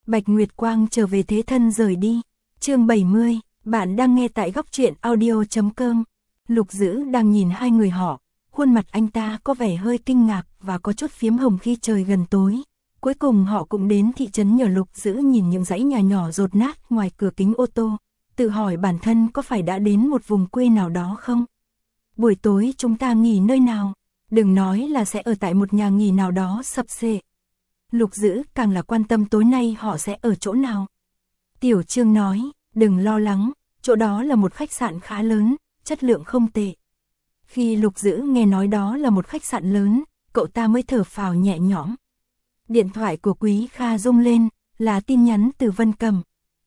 Bạch Nguyệt Quang trở về thế thân rời đi. Chương 70, bạn đang nghe tại góc truyện audio.com. Lục Dữ đang nhìn hai người họ, khuôn mặt anh ta có vẻ hơi kinh ngạc và có chút phiếm hồng khi trời gần tối. Cuối cùng họ cũng đến thị trấn nhờ. Lục Dữ nhìn những dãy nhà nhỏ dột nát ngoài cửa kính ô tô, tự hỏi bản thân có phải đã đến một vùng quê nào đó không? Buổi tối chúng ta nghỉ nơi nào? Đừng nói là sẽ ở tại một nhà nghỉ nào đó sập xệ. Lục Dữ càng là quan tâm tối nay họ sẽ ở chỗ nào. Tiểu Trương nói, đừng lo lắng, chỗ đó là một khách sạn khá lớn, chất lượng không tệ. Khi Lục Dữ nghe nói đó là một khách sạn lớn, cậu ta mới thở phào nhẹ nhõm. Điện thoại của Quý Kha rung lên, là tin nhắn từ Vân Cầm.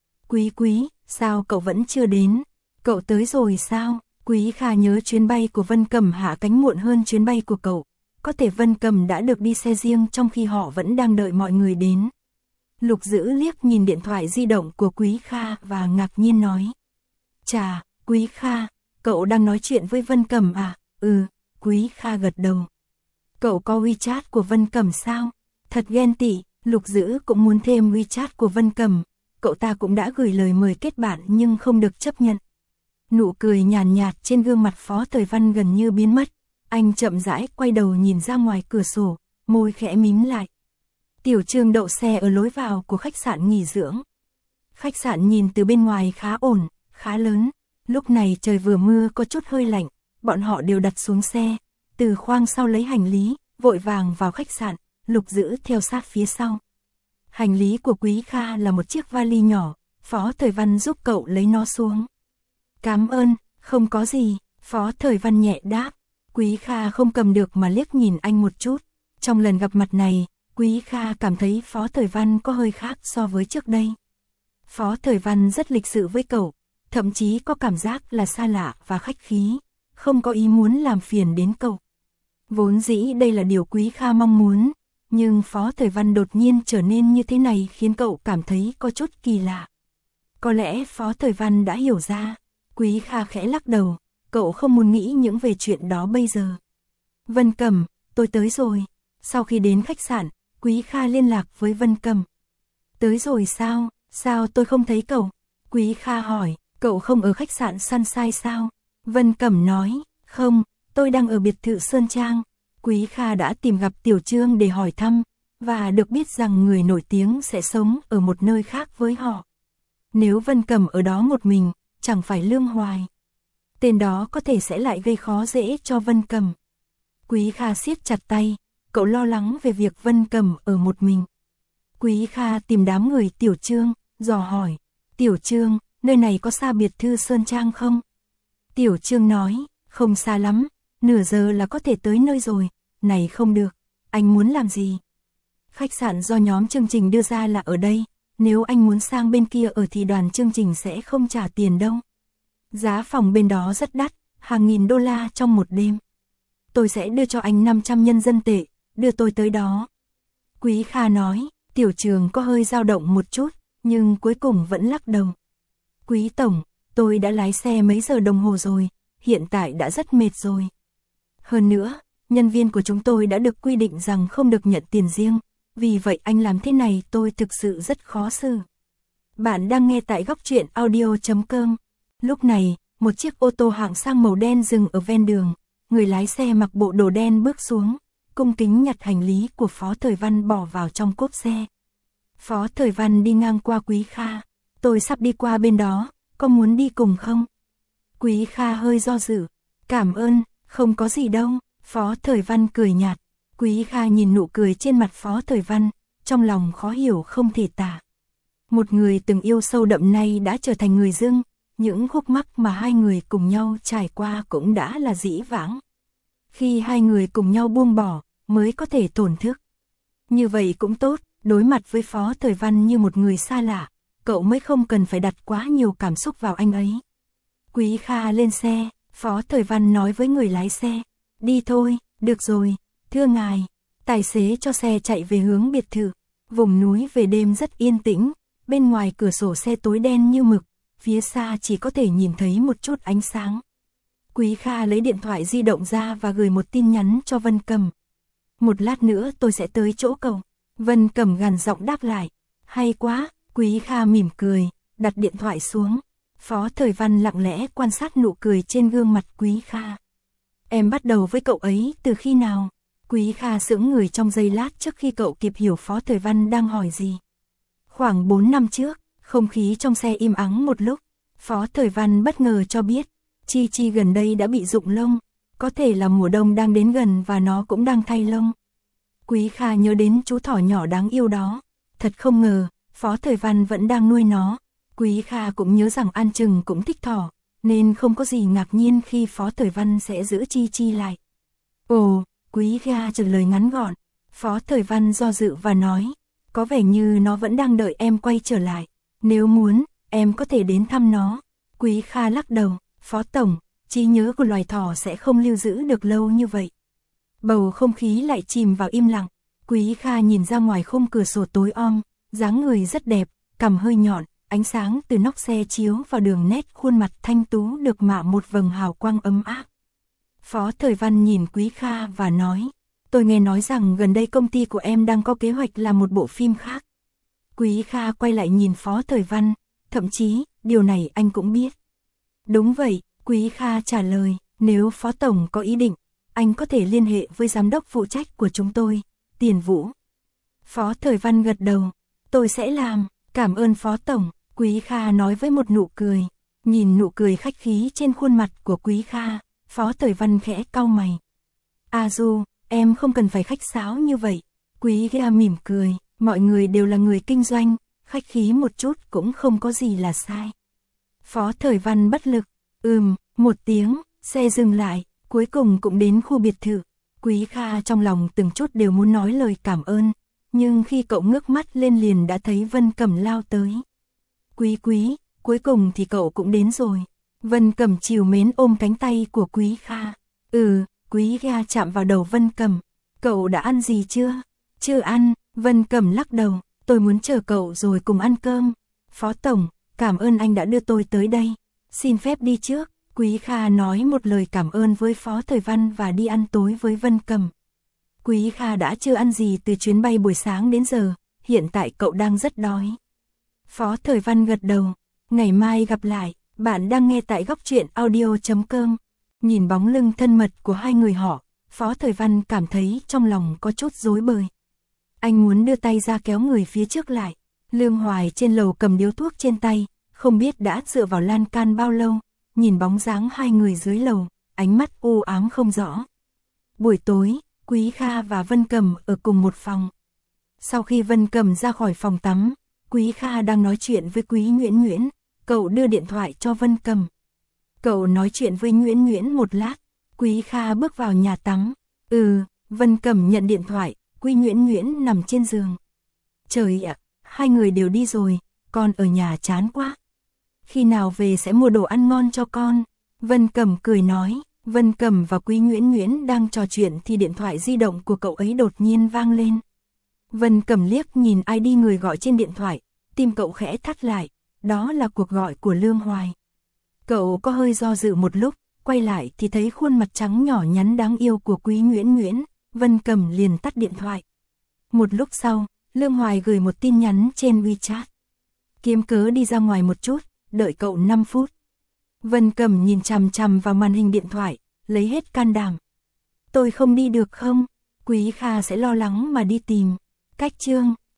Quý, sao cậu vẫn chưa đến? Cậu tới rồi sao? Quý Kha nhớ chuyến bay của Vân Cầm hạ cánh muộn hơn chuyến bay của cậu. Có thể Vân Cầm đã được đi xe riêng trong khi họ vẫn đang đợi mọi người đến. Lục Dữ liếc nhìn điện thoại di động của Quý Kha và ngạc nhiên nói. Chà, Quý Kha, cậu đang nói chuyện với Vân Cầm à? Ừ, Quý Kha gật đầu. Cậu có WeChat của Vân Cầm sao? Thật ghen tị, Lục Dữ cũng muốn thêm WeChat của Vân Cầm. Cậu ta cũng đã gửi lời mời kết bạn nhưng không được chấp nhận. Nụ cười nhàn nhạt trên gương mặt Phó Thời Văn gần như biến mất. Anh chậm rãi quay đầu nhìn ra ngoài cửa sổ, môi khẽ mím lại. Tiểu Trương đậu xe ở lối vào của khách sạn nghỉ dưỡng. Khách sạn nhìn từ bên ngoài khá ổn, khá lớn. Lúc này trời vừa mưa có chút hơi lạnh, bọn họ đều đặt xuống xe, từ khoang sau lấy hành lý, vội vàng vào khách sạn, Lục Dữ theo sát phía sau. Hành lý của Quý Kha là một chiếc vali nhỏ, Phó Thời Văn giúp cậu lấy nó xuống. Cảm ơn, không có gì, Phó Thời Văn nhẹ đáp. Quý Kha không cầm được mà liếc nhìn anh một chút. Trong lần gặp mặt này, Quý Kha cảm thấy Phó Thời Văn có hơi khác so với trước đây. Phó Thời Văn rất lịch sự với cậu, thậm chí có cảm giác là xa lạ và khách khí, không có ý muốn làm phiền đến cậu. Vốn dĩ đây là điều Quý Kha mong muốn, nhưng Phó Thời Văn đột nhiên trở nên như thế này khiến cậu cảm thấy có chút kỳ lạ. Có lẽ Phó Thời Văn đã hiểu ra. Quý Kha khẽ lắc đầu, cậu không muốn nghĩ những về chuyện đó bây giờ. Vân Cầm, tôi tới rồi. Sau khi đến khách sạn, Quý Kha liên lạc với Vân Cầm. Tới rồi sao? Sao tôi không thấy cậu? Quý Kha hỏi, cậu không ở khách sạn Sunshine sao? Vân Cầm nói, không, tôi đang ở biệt thự Sơn Trang. Quý Kha đã tìm gặp Tiểu Trương để hỏi thăm, và được biết rằng người nổi tiếng sẽ sống ở một nơi khác với họ. Nếu Vân Cầm ở đó một mình, chẳng phải Lương Hoài. Tên đó có thể sẽ lại gây khó dễ cho Vân Cầm. Quý Kha siết chặt tay, cậu lo lắng về việc Vân Cầm ở một mình. Quý Kha tìm đám người Tiểu Trương, dò hỏi, Tiểu Trương, nơi này có xa biệt thự Sơn Trang không? Tiểu Trương nói, không xa lắm, nửa giờ là có thể tới nơi rồi. Này không được, anh muốn làm gì? Khách sạn do nhóm chương trình đưa ra là ở đây, nếu anh muốn sang bên kia ở thì đoàn chương trình sẽ không trả tiền đâu. Giá phòng bên đó rất đắt, hàng nghìn đô la trong một đêm. Tôi sẽ đưa cho anh 500 nhân dân tệ, đưa tôi tới đó. Quý Kha nói, Tiểu Trường có hơi dao động một chút, nhưng cuối cùng vẫn lắc đầu. Quý Tổng, tôi đã lái xe mấy giờ đồng hồ rồi, hiện tại đã rất mệt rồi. Hơn nữa, nhân viên của chúng tôi đã được quy định rằng không được nhận tiền riêng, vì vậy anh làm thế này tôi thực sự rất khó xử. Bạn đang nghe tại góc truyện audio.com. Lúc này, một chiếc ô tô hạng sang màu đen dừng ở ven đường, người lái xe mặc bộ đồ đen bước xuống, cung kính nhặt hành lý của Phó Thời Văn bỏ vào trong cốp xe. Phó Thời Văn đi ngang qua Quý Kha, tôi sắp đi qua bên đó, có muốn đi cùng không? Quý Kha hơi do dự, cảm ơn, không có gì đâu, Phó Thời Văn cười nhạt. Quý Kha nhìn nụ cười trên mặt Phó Thời Văn, trong lòng khó hiểu không thể tả. Một người từng yêu sâu đậm nay đã trở thành người dưng, những khúc mắc mà hai người cùng nhau trải qua cũng đã là dĩ vãng. Khi hai người cùng nhau buông bỏ, mới có thể thổn thức. Như vậy cũng tốt, đối mặt với Phó Thời Văn như một người xa lạ, cậu mới không cần phải đặt quá nhiều cảm xúc vào anh ấy. Quý Kha lên xe, Phó Thời Văn nói với người lái xe, đi thôi, được rồi, thưa ngài. Tài xế cho xe chạy về hướng biệt thự, vùng núi về đêm rất yên tĩnh, bên ngoài cửa sổ xe tối đen như mực, phía xa chỉ có thể nhìn thấy một chút ánh sáng. Quý Kha lấy điện thoại di động ra và gửi một tin nhắn cho Vân Cầm. Một lát nữa tôi sẽ tới chỗ cậu. Vân Cầm gằn giọng đáp lại. Hay quá, Quý Kha mỉm cười, đặt điện thoại xuống. Phó Thời Văn lặng lẽ quan sát nụ cười trên gương mặt Quý Kha. Em bắt đầu với cậu ấy từ khi nào? Quý Kha sững người trong giây lát trước khi cậu kịp hiểu Phó Thời Văn đang hỏi gì. Khoảng 4 năm trước, không khí trong xe im ắng một lúc. Phó Thời Văn bất ngờ cho biết, Chi Chi gần đây đã bị rụng lông. Có thể là mùa đông đang đến gần và nó cũng đang thay lông. Quý Kha nhớ đến chú thỏ nhỏ đáng yêu đó. Thật không ngờ, Phó Thời Văn vẫn đang nuôi nó. Quý Kha cũng nhớ rằng An Trừng cũng thích thỏ, nên không có gì ngạc nhiên khi Phó Thời Văn sẽ giữ Chi Chi lại. Ồ, Quý Kha trả lời ngắn gọn. Phó Thời Văn do dự và nói, có vẻ như nó vẫn đang đợi em quay trở lại. Nếu muốn, em có thể đến thăm nó. Quý Kha lắc đầu, Phó Tổng, trí nhớ của loài thỏ sẽ không lưu giữ được lâu như vậy. Bầu không khí lại chìm vào im lặng. Quý Kha nhìn ra ngoài khung cửa sổ tối om, dáng người rất đẹp, cằm hơi nhọn, ánh sáng từ nóc xe chiếu vào đường nét khuôn mặt thanh tú được mạ một vầng hào quang ấm áp. Phó Thời Văn nhìn Quý Kha và nói, tôi nghe nói rằng gần đây công ty của em đang có kế hoạch làm một bộ phim khác. Quý Kha quay lại nhìn Phó Thời Văn, thậm chí, điều này anh cũng biết. Đúng vậy, Quý Kha trả lời, nếu Phó Tổng có ý định, anh có thể liên hệ với giám đốc phụ trách của chúng tôi, Tiền Vũ. Phó Thời Văn gật đầu, tôi sẽ làm, cảm ơn Phó Tổng, Quý Kha nói với một nụ cười. Nhìn nụ cười khách khí trên khuôn mặt của Quý Kha, Phó Thời Văn khẽ cau mày. Du, em không cần phải khách sáo như vậy. Quý Kha mỉm cười, mọi người đều là người kinh doanh, khách khí một chút cũng không có gì là sai. Phó Thời Văn bất lực, một tiếng, xe dừng lại, cuối cùng cũng đến khu biệt thự. Quý Kha trong lòng từng chút đều muốn nói lời cảm ơn, nhưng khi cậu ngước mắt lên liền đã thấy Vân Cẩm lao tới. Quý, cuối cùng thì cậu cũng đến rồi. Vân Cẩm trìu mến ôm cánh tay của Quý Kha. Quý Kha chạm vào đầu Vân Cẩm. Cậu đã ăn gì chưa? Chưa ăn, Vân Cẩm lắc đầu, tôi muốn chờ cậu rồi cùng ăn cơm. Phó Tổng, cảm ơn anh đã đưa tôi tới đây. Xin phép đi trước. Quý Kha nói một lời cảm ơn với Phó Thời Văn và đi ăn tối với Vân Cẩm. Quý Kha đã chưa ăn gì từ chuyến bay buổi sáng đến giờ, hiện tại cậu đang rất đói. Phó Thời Văn gật đầu, ngày mai gặp lại, bạn đang nghe tại Góc Truyện Audio.com. Nhìn bóng lưng thân mật của hai người họ, Phó Thời Văn cảm thấy trong lòng có chút rối bời. Anh muốn đưa tay ra kéo người phía trước lại. Lương Hoài trên lầu cầm điếu thuốc trên tay, không biết đã dựa vào lan can bao lâu, nhìn bóng dáng hai người dưới lầu, ánh mắt u ám không rõ. Buổi tối, Quý Kha và Vân Cẩm ở cùng một phòng. Sau khi Vân Cẩm ra khỏi phòng tắm, Quý Kha đang nói chuyện với Quý Nguyễn, cậu đưa điện thoại cho Vân Cẩm. Cậu nói chuyện với Nguyễn một lát, Quý Kha bước vào nhà tắm. Vân Cẩm nhận điện thoại, Quý Nguyễn nằm trên giường. Trời ạ, hai người đều đi rồi, con ở nhà chán quá. Khi nào về sẽ mua đồ ăn ngon cho con. Vân Cẩm cười nói. Vân Cẩm và Quý Nguyễn đang trò chuyện thì điện thoại di động của cậu ấy đột nhiên vang lên. Vân Cẩm liếc nhìn ID người gọi trên điện thoại, tim cậu khẽ thắt lại, đó là cuộc gọi của Lương Hoài. Cậu có hơi do dự một lúc, quay lại thì thấy khuôn mặt trắng nhỏ nhắn đáng yêu của Quý Nguyễn, Vân Cẩm liền tắt điện thoại. Một lúc sau, Lương Hoài gửi một tin nhắn trên WeChat. Kiếm cớ đi ra ngoài một chút, đợi cậu 5 phút. Vân Cẩm nhìn chằm chằm vào màn hình điện thoại, lấy hết can đảm. Tôi không đi được không? Quý Kha sẽ lo lắng mà đi tìm. Cách chương